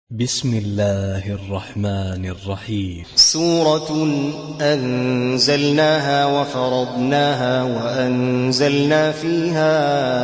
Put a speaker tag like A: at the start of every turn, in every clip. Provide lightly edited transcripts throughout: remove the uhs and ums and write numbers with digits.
A: بسم الله الرحمن الرحيم.
B: سورة أنزلناها وفرضناها وأنزلنا فيها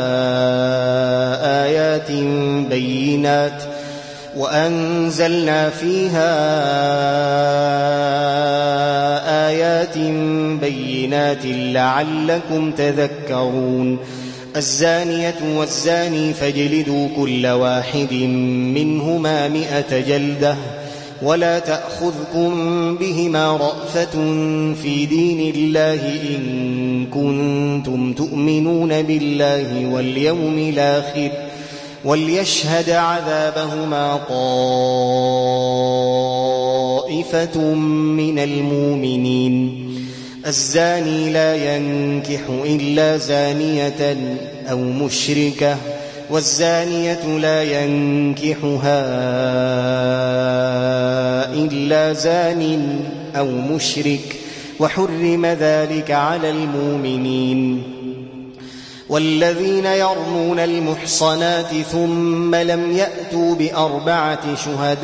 B: آيات بينات لعلكم تذكرون. الزانية والزاني فاجلدوا كل واحد منهما 100 جلدة ولا تأخذكم بهما رأفة في دين الله إن كنتم تؤمنون بالله واليوم الآخر وليشهد عذابهما طائفة من المؤمنين. الزاني لا ينكح إلا زانية أو مشركة والزانية لا ينكحها إلا زان أو مشرك وحرم ذلك على المؤمنين. والذين يرمون المحصنات ثم لم يأتوا ب4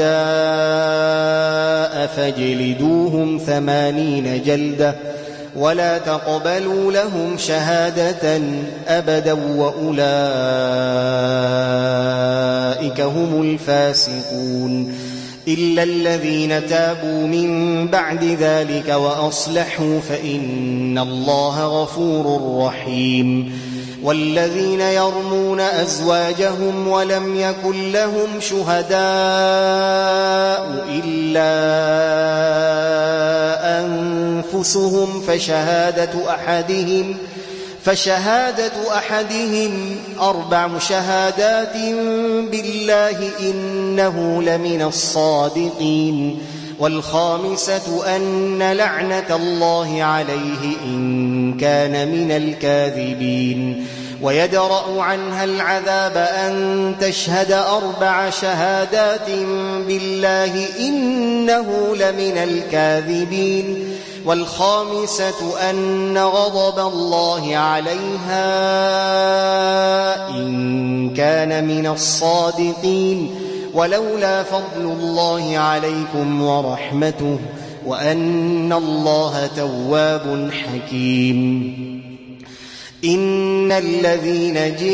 B: شهداء فاجلدوهم 80 جلدة ولا تقبلوا لهم شهادة أبدا وأولئك هم الفاسقون. إلا الذين تابوا من بعد ذلك وأصلحوا فإن الله غفور رحيم. والذين يرمون أزواجهم ولم يكن لهم شهداء إلا أنفسهم فشهادة أحدهم 4 شهادات بالله إنه لمن الصادقين. والخامسة أن لعنة الله عليه إن كان من الكاذبين. ويدرأ عنها العذاب أن تشهد 4 شهادات بالله إنه لمن الكاذبين. والخامسة أن غضب الله عليها إن كان من الصادقين. ولولا فضل الله عليكم ورحمته وأن الله تواب حكيم. إن الذين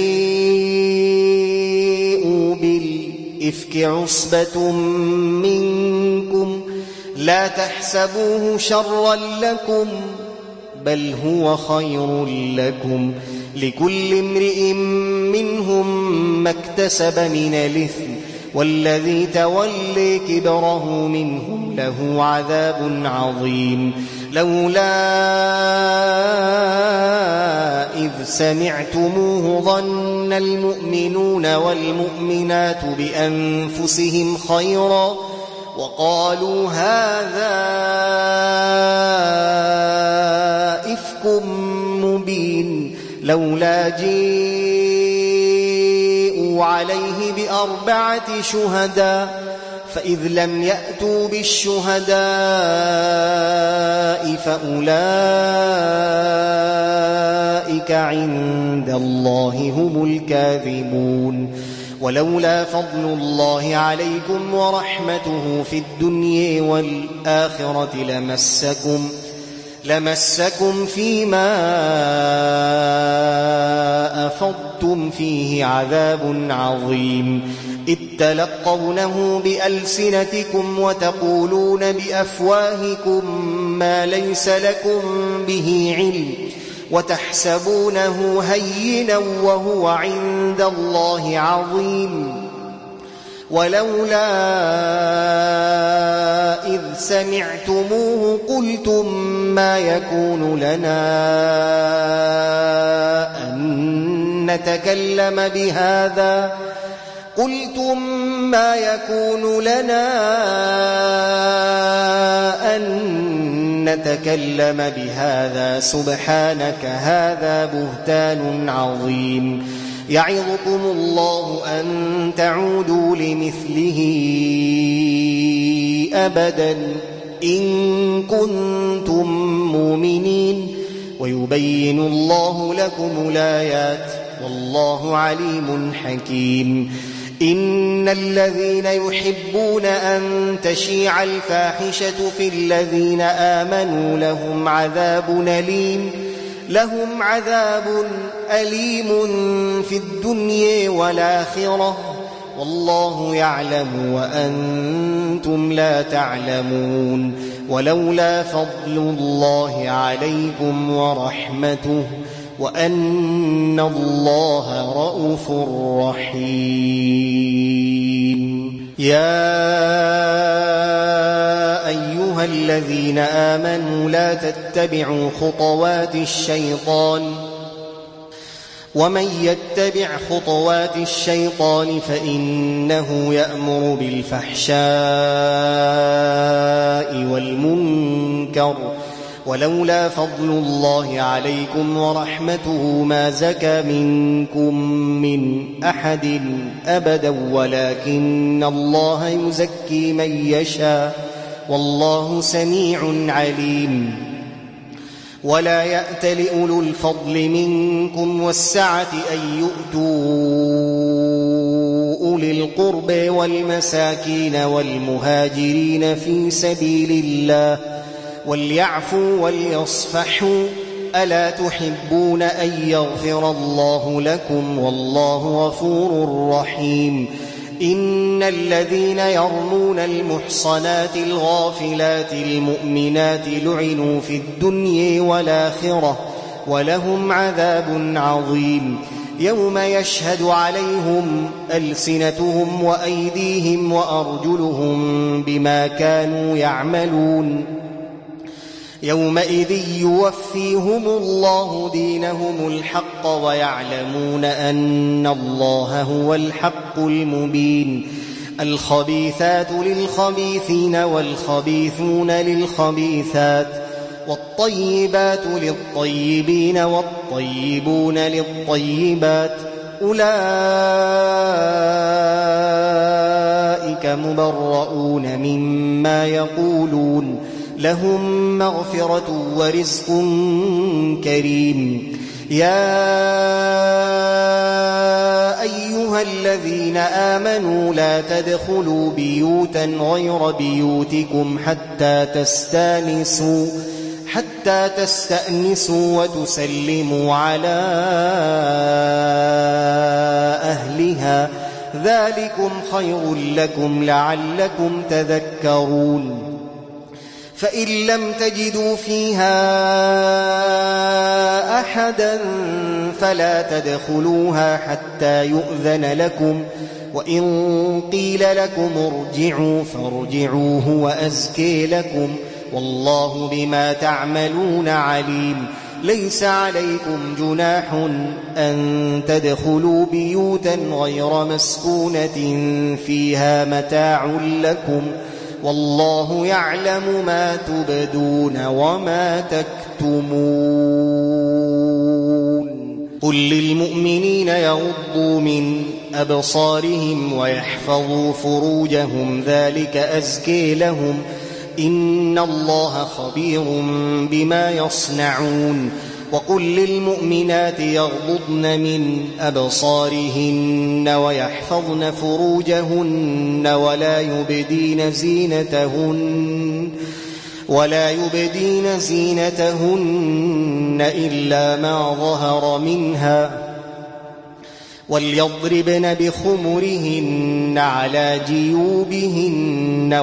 B: جاءوا بالإفك عصبة منكم لا تحسبوه شرا لكم بل هو خير لكم لكل امرئ منهم ما اكتسب من الإثم والذي تولي كبره منهم له عذاب عظيم. لولا إذ سمعتموه ظن المؤمنون والمؤمنات بأنفسهم خيرا وقالوا هذا إفك مبين. لولا جاءوا عليه ب4 شهداء فإذ لم يأتوا بالشهداء فأولئك عند الله هم الكاذبون. ولولا فضل الله عليكم ورحمته في الدنيا والآخرة لمسكم فيما أفضتم فيه عذاب عظيم. إذ تلقونه بألسنتكم وتقولون بأفواهكم ما ليس لكم به علم وتحسبونه هينا وهو عند الله عظيم. ولولا إذ سمعتموه قلتم ما يكون لنا أن نتكلم بهذا سبحانك هذا بهتان عظيم. يعظكم الله أن تعودوا لمثله أبدا إن كنتم مؤمنين ويبين الله لكم الآيات والله عليم حكيم. إن الذين يحبون أن تشيع الفاحشة في الذين آمنوا لهم عذاب أليم في الدنيا والآخرة والله يعلم وأنتم لا تعلمون ولولا فضل الله عليكم ورحمته وأن الله رءوف رحيم يا أيها الذين آمنوا لا تتبعوا خطوات الشيطان ومن يتبع خطوات الشيطان فإنه يأمر بالفحشاء والمنكر ولولا فضل الله عليكم ورحمته ما زكى منكم من أحد أبدا ولكن الله يزكي من يشاء والله سميع عليم ولا يأت لأولو الفضل منكم والسعة أن يؤتوا أولي القرب والمساكين والمهاجرين في سبيل الله وليعفوا وليصفحوا ألا تحبون أن يغفر الله لكم والله غفور رحيم إن الذين يرمون المحصنات الغافلات المؤمنات لعنوا في الدنيا والآخرة ولهم عذاب عظيم يوم يشهد عليهم ألسنتهم وأيديهم وأرجلهم بما كانوا يعملون يومئذ يوفيهم الله دينهم الحق ويعلمون أن الله هو الحق المبين الخبيثات للخبيثين والخبيثون للخبيثات والطيبات للطيبين والطيبون للطيبات أولئك مبرؤون مما يقولون لهم مغفرة ورزق كريم يا أيها الذين آمنوا لا تدخلوا بيوتا غير بيوتكم حتى تستأنسوا وتسلموا على أهلها ذلكم خير لكم لعلكم تذكرون فإن لم تجدوا فيها أحدا فلا تدخلوها حتى يؤذن لكم وإن قيل لكم ارجعوا فارجعوا هو أزكي لكم والله بما تعملون عليم ليس عليكم جناح أن تدخلوا بيوتا غير مسكونة فيها متاع لكم والله يعلم ما تبدون وما تكتمون قل للمؤمنين يغضوا من أبصارهم ويحفظوا فروجهم ذلك أزكي لهم إن الله خبير بما يصنعون وقل للمؤمنات يغضضن من أبصارهن ويحفظن فروجهن ولا يبدين زينتهن إلا ما ظهر منها وليضربن بخمرهن على جيوبهن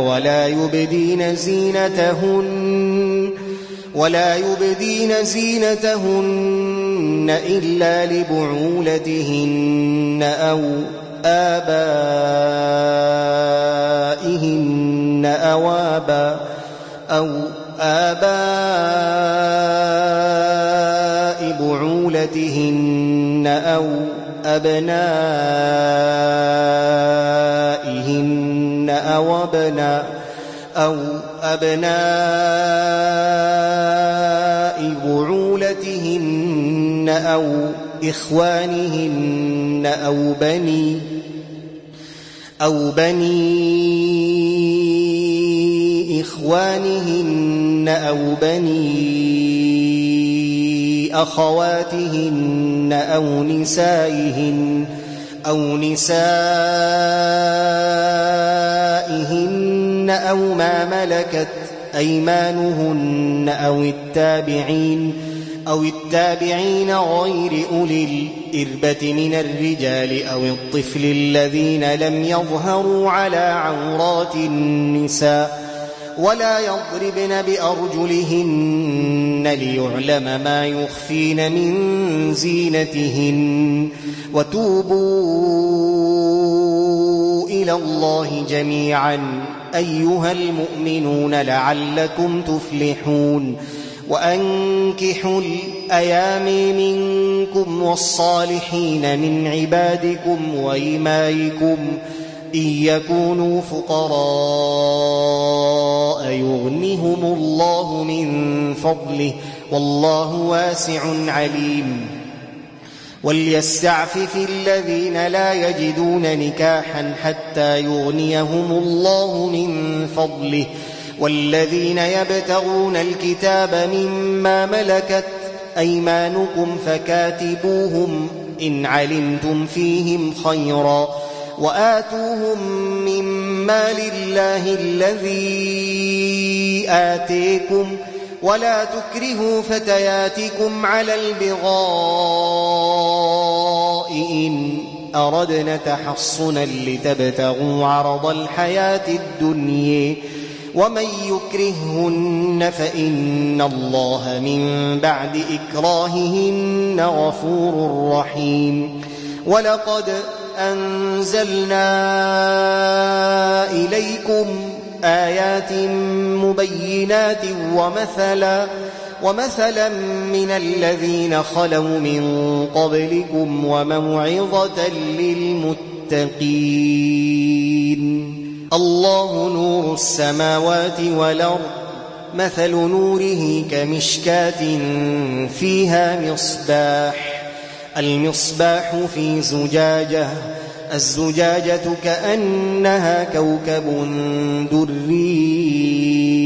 B: ولا يبدين زينتهن إلا لبعولتهن أو آباء بعولتهن أو أبنائهن أو أبناء بعولتهن أو إخوانهن أو بني إخوانهن أو بني أخواتهن أو نسائهن أو ما ملكت أيمانهن أو التابعين غير أولي الإربة من الرجال أو الطفل الذين لم يظهروا على عورات النساء ولا يضربن بأرجلهن ليعلم ما يخفين من زينتهن وتوبوا إلى الله جميعا أيها المؤمنون لعلكم تفلحون وأنكحوا الأيام منكم والصالحين من عبادكم وإمائكم إن يكونوا فقراء يغنهم الله من فضله والله واسع عليم وليستعفف الذين لا يجدون نكاحا حتى يغنيهم الله من فضله والذين يبتغون الكتاب مما ملكت أيمانكم فكاتبوهم إن علمتم فيهم خيرا وآتوهم من مال الله الذي آتيكم ولا تكرهوا فتياتكم على البغاء إن أردنا تحصنا لتبتغوا عرض الحياة الدنيا ومن يكرههن فإن الله من بعد إكراههن غفور رحيم ولقد أنزلنا إليكم آيات مبينات ومثلا من الذين خلوا من قبلكم وموعظة للمتقين الله نور السماوات والأرض مثل نوره كمشكاة فيها المصباح في زجاجة الزجاجة كأنها كوكب دري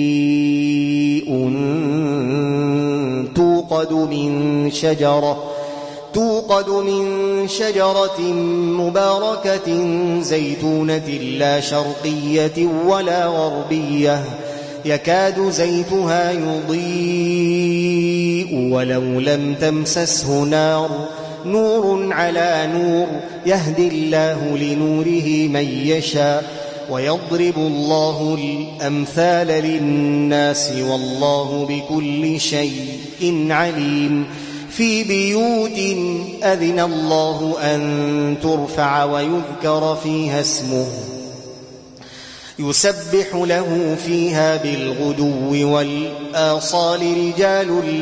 B: توقد من شجرة مباركة زيتونة لا شرقية ولا غربية يكاد زيتها يضيء ولو لم تمسسه نور على نور يهدي الله لنوره من يشاء ويضرب الله الأمثال للناس والله بكل شيء عليم في بيوت أذن الله أن ترفع ويذكر فيها اسمه يسبح له فيها بالغدو والآصال رجال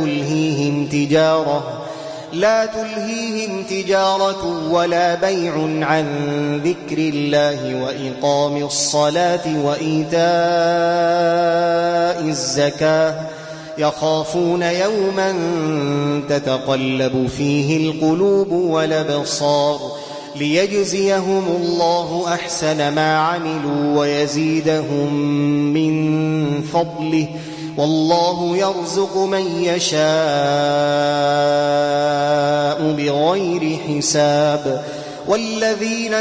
B: لا تلهيهم تجارة ولا بيع عن ذكر الله وإقام الصلاة وإيتاء الزكاة يخافون يوما تتقلب فيه القلوب والأبصار ليجزيهم الله أحسن ما عملوا ويزيدهم من فضله والله يرزق من يشاء بغير حساب والذين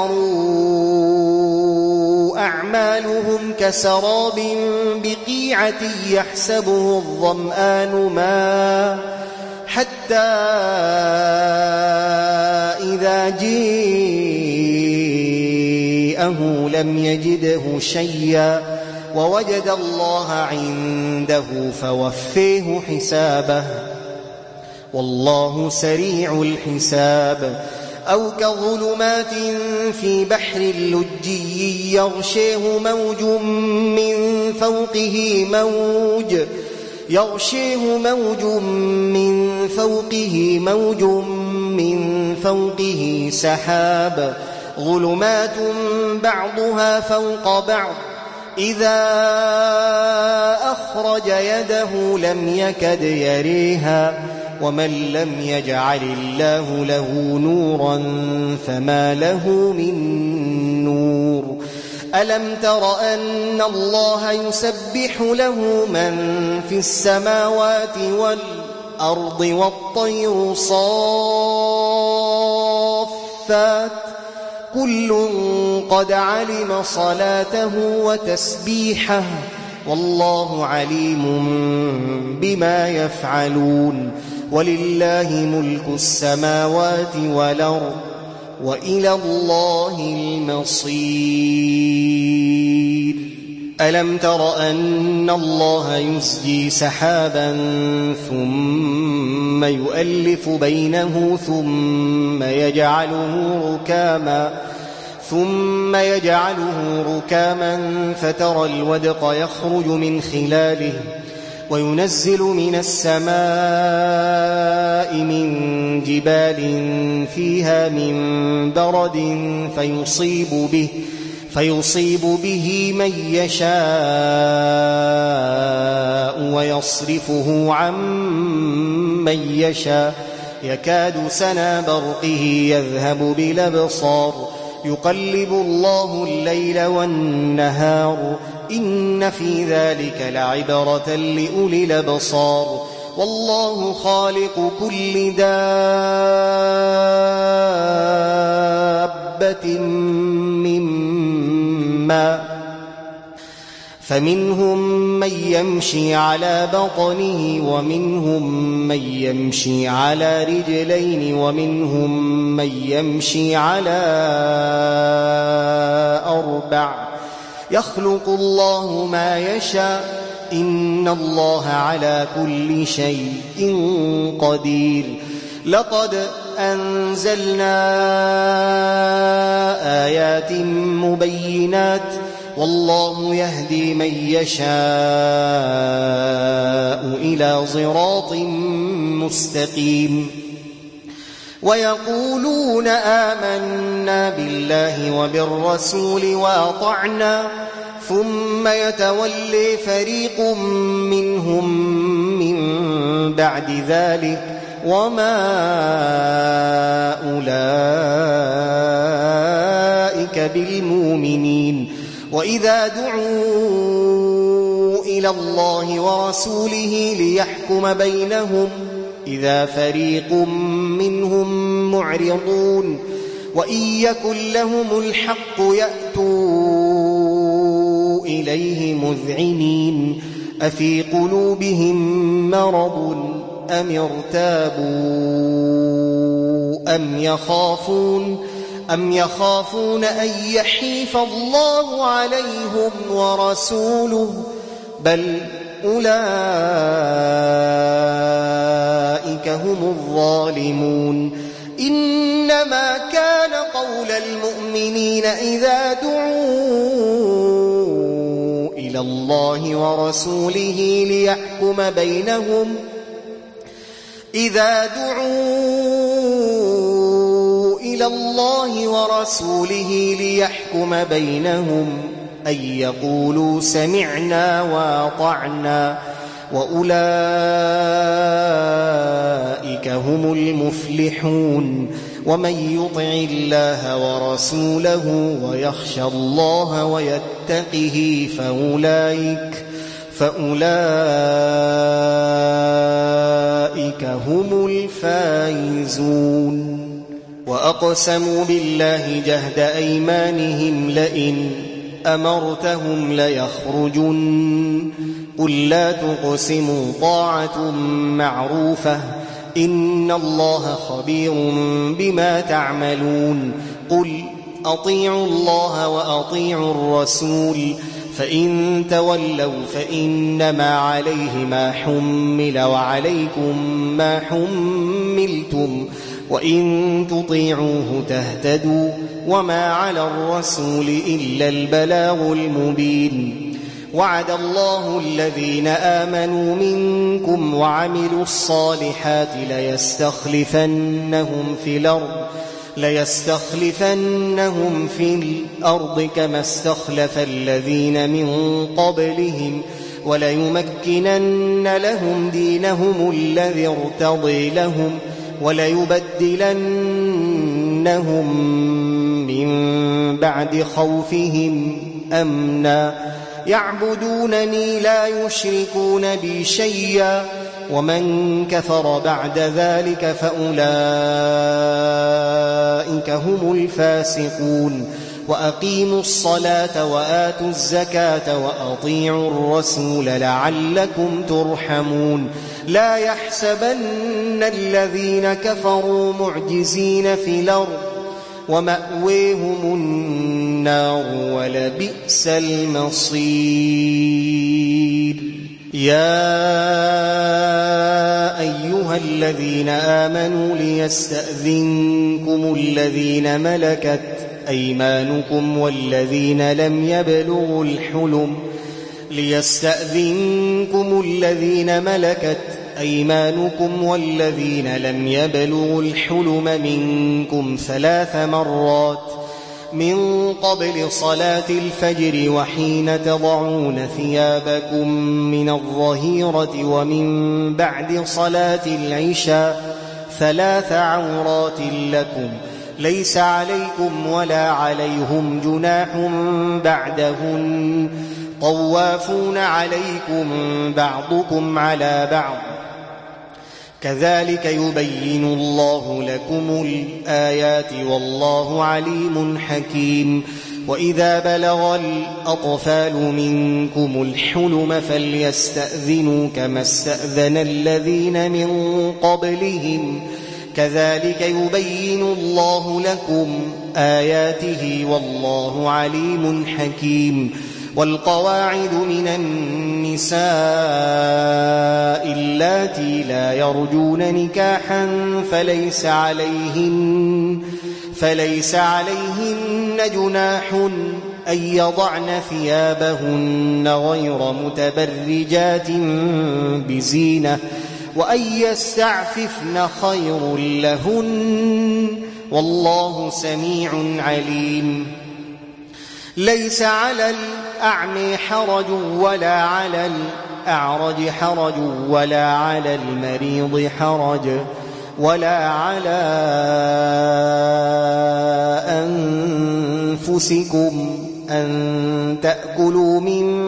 B: كفروا أعمالهم كسراب بقيعة يحسبه الظمآن ماء حتى إذا جاءه لم يجده شيئا ووجد الله عنده فوفيه حسابه والله سريع الحساب أو كظلمات في بحر لجي يغشيه موج من فوقه سحاب ظلمات بعضها فوق بعض إذا أخرج يده لم يكد يريها ومن لم يجعل الله له نورا فما له من نور ألم تر أن الله يسبح له من في السماوات والأرض والطير الصَّافَّاتِ كُلٌّ قَدْ عَلِمَ صَلَاتَهُ وَتَسْبِيحَهُ وَاللَّهُ عَلِيمٌ بِمَا يَفْعَلُونَ وَلِلَّهِ مُلْكُ السَّمَاوَاتِ وَالْأَرْضِ وَإِلَى اللَّهِ الْمَصِيرُ أَلَمْ تَرَ أَنَّ اللَّهَ يُزْجِي سَحَابًا ثُمَّ يُؤَلِّفُ بَيْنَهُ ثُمَّ يَجْعَلُهُ رُكَامًا فَتَرَى الْوَدْقَ يَخْرُجُ مِنْ خِلَالِهِ وَيُنَزِّلُ مِنَ السَّمَاءِ مِنْ جِبَالٍ فِيهَا مِنْ بَرَدٍ فيصيب به من يشاء ويصرفه عن من يشاء يكاد سنا برقه يذهب بالأبصار يقلب الله الليل والنهار إن في ذلك لعبرة لأولي الأبصار والله خالق كل دابة فمنهم من يمشي على بطنه ومنهم من يمشي على رجلين ومنهم من يمشي على أربع يخلق الله ما يشاء إن الله على كل شيء قدير لقد أنزلنا آيات مبينات والله يهدي من يشاء إلى صراط مستقيم ويقولون آمنا بالله وبالرسول وأطعنا ثم يتولي فريق منهم من بعد ذلك وما أولئك بالمؤمنين وإذا دعوا إلى الله ورسوله ليحكم بينهم إذا فريق منهم معرضون وإن يكن لهم الحق يأتوا إليه مذعنين أفي قلوبهم مرض أم ارتابوا أم يخافون أن يحيف الله عليهم ورسوله بل أولئك هم الظالمون إنما كان قول المؤمنين إذا دعوا إلى الله ورسوله ليحكم بينهم أن يقولوا سمعنا وأطعنا وأولئك هم المفلحون ومن يطع الله ورسوله ويخشى الله ويتقه فأولئك هم الفائزون وأقسموا بالله جهد أيمانهم لئن أمرتهم ليخرجن قل لا تقسموا طاعة معروفة إن الله خبير بما تعملون قل أطيعوا الله وأطيعوا الرسول فإن تولوا فإنما عليه ما حمل وعليكم ما حملتم وإن تطيعوه تهتدوا وما على الرسول إلا البلاغ المبين وعد الله الذين آمنوا منكم وعملوا الصالحات ليستخلفنهم في الأرض كما استخلف الذين من قبلهم وليمكنن لهم دينهم الذي ارتضي لهم وليبدلنهم من بعد خوفهم أمنا يعبدونني لا يشركون بي شيئا ومن كفر بعد ذلك فأولئك هم الفاسقون وأقيموا الصلاة وآتوا الزكاة وأطيعوا الرسول لعلكم ترحمون لا يحسبن الذين كفروا معجزين في الأرض ومأويهم النار ولبئس المصير يا أيها الذين آمنوا ليستأذنكم الذين ملكت أيمانكم والذين لم يبلغوا الحلم ليستأذنكم الذين ملكت أيمانكم والذين لم يبلغوا الحلم منكم 3 مرات من قبل صلاة الفجر وحين تضعون ثيابكم من الظهيرة ومن بعد صلاة العشاء 3 عورات لكم ليس عليكم ولا عليهم جناح بعدهن طوافون عليكم بعضكم على بعض كذلك يبين الله لكم الآيات والله عليم حكيم وإذا بلغ الأطفال منكم الحلم فليستأذنوا كما استأذن الذين من قبلهم كذلك يبين الله لكم آياته والله عليم حكيم والقواعد من النساء اللاتي لا يرجون نكاحا فليس عليهن جناح أن يضعن ثيابهن غير متبرجات بزينة وأن يستعففن خير لهن والله سميع عليم ليس على الأعمى حرج ولا على الأعرج حرج ولا على المريض حرج ولا على أنفسكم أن تأكلوا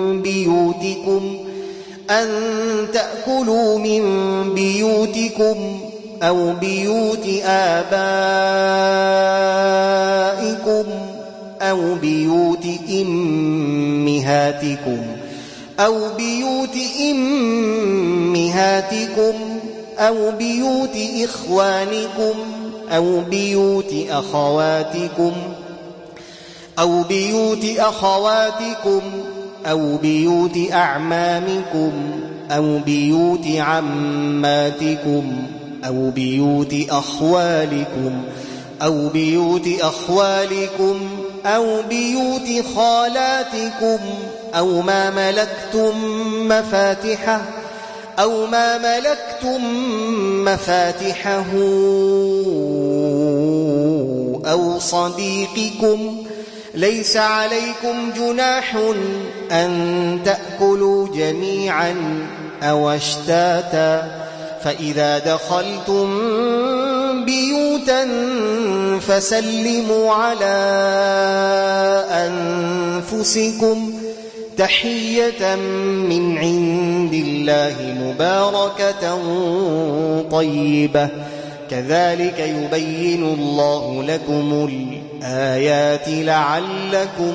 B: من بيوتكم أو بيوت آبائكم أو بيوت أمهاتكم أو بيوت إخوانكم أو بيوت أخواتكم أو بيوت أعمامكم أو بيوت عماتكم أو بيوت أخوالكم أو بيوت أخوالكم أو بيوت خالاتكم أو ما ملكتم مفاتحه أو صديقكم ليس عليكم جناح أن تأكلوا جميعا أو أشتاتا فإذا دخلتم بيوتا فسلموا على أنفسكم تحية من عند الله مباركة طيبة كذلك يبين الله لكم الآيات لعلكم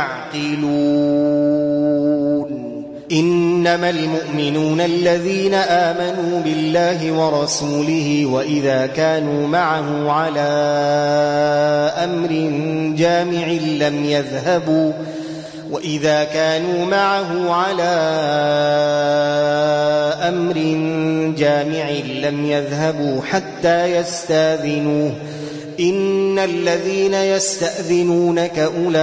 B: تعقلون إنما المؤمنون الذين آمنوا بالله ورسوله وإذا كانوا معه على أمر جامع لم يذهبوا حتى يستاذنوه إن الذين يستأذنونك أولئك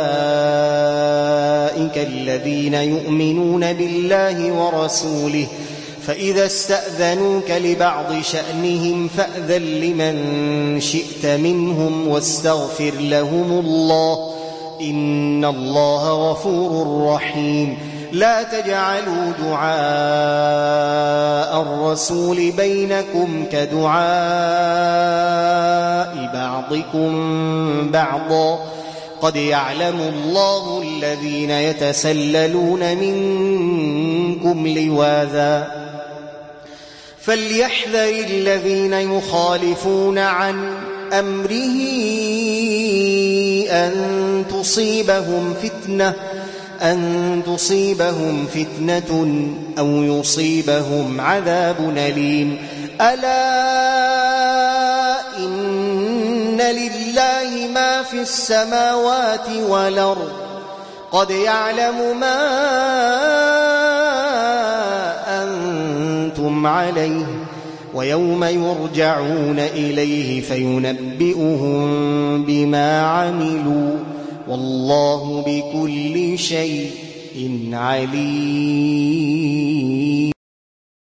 B: الذين يؤمنون بالله ورسوله فإذا استأذنوك لبعض شأنهم فأذن لمن شئت منهم واستغفر لهم الله إن الله غفور رحيم لا تجعلوا دعاء الرسول بينكم كدعاء بعضكم بعضا قد يعلم الله الذين يتسللون منكم لواذا فليحذر الذين يخالفون عن أمره أن تصيبهم فتنة أو يصيبهم عذاب أليم. ألا إن لله ما في السماوات والأرض قد يعلم ما أنتم عليه ويوم يرجعون إليه فينبئهم بما عملوا والله بكل شيء عليم.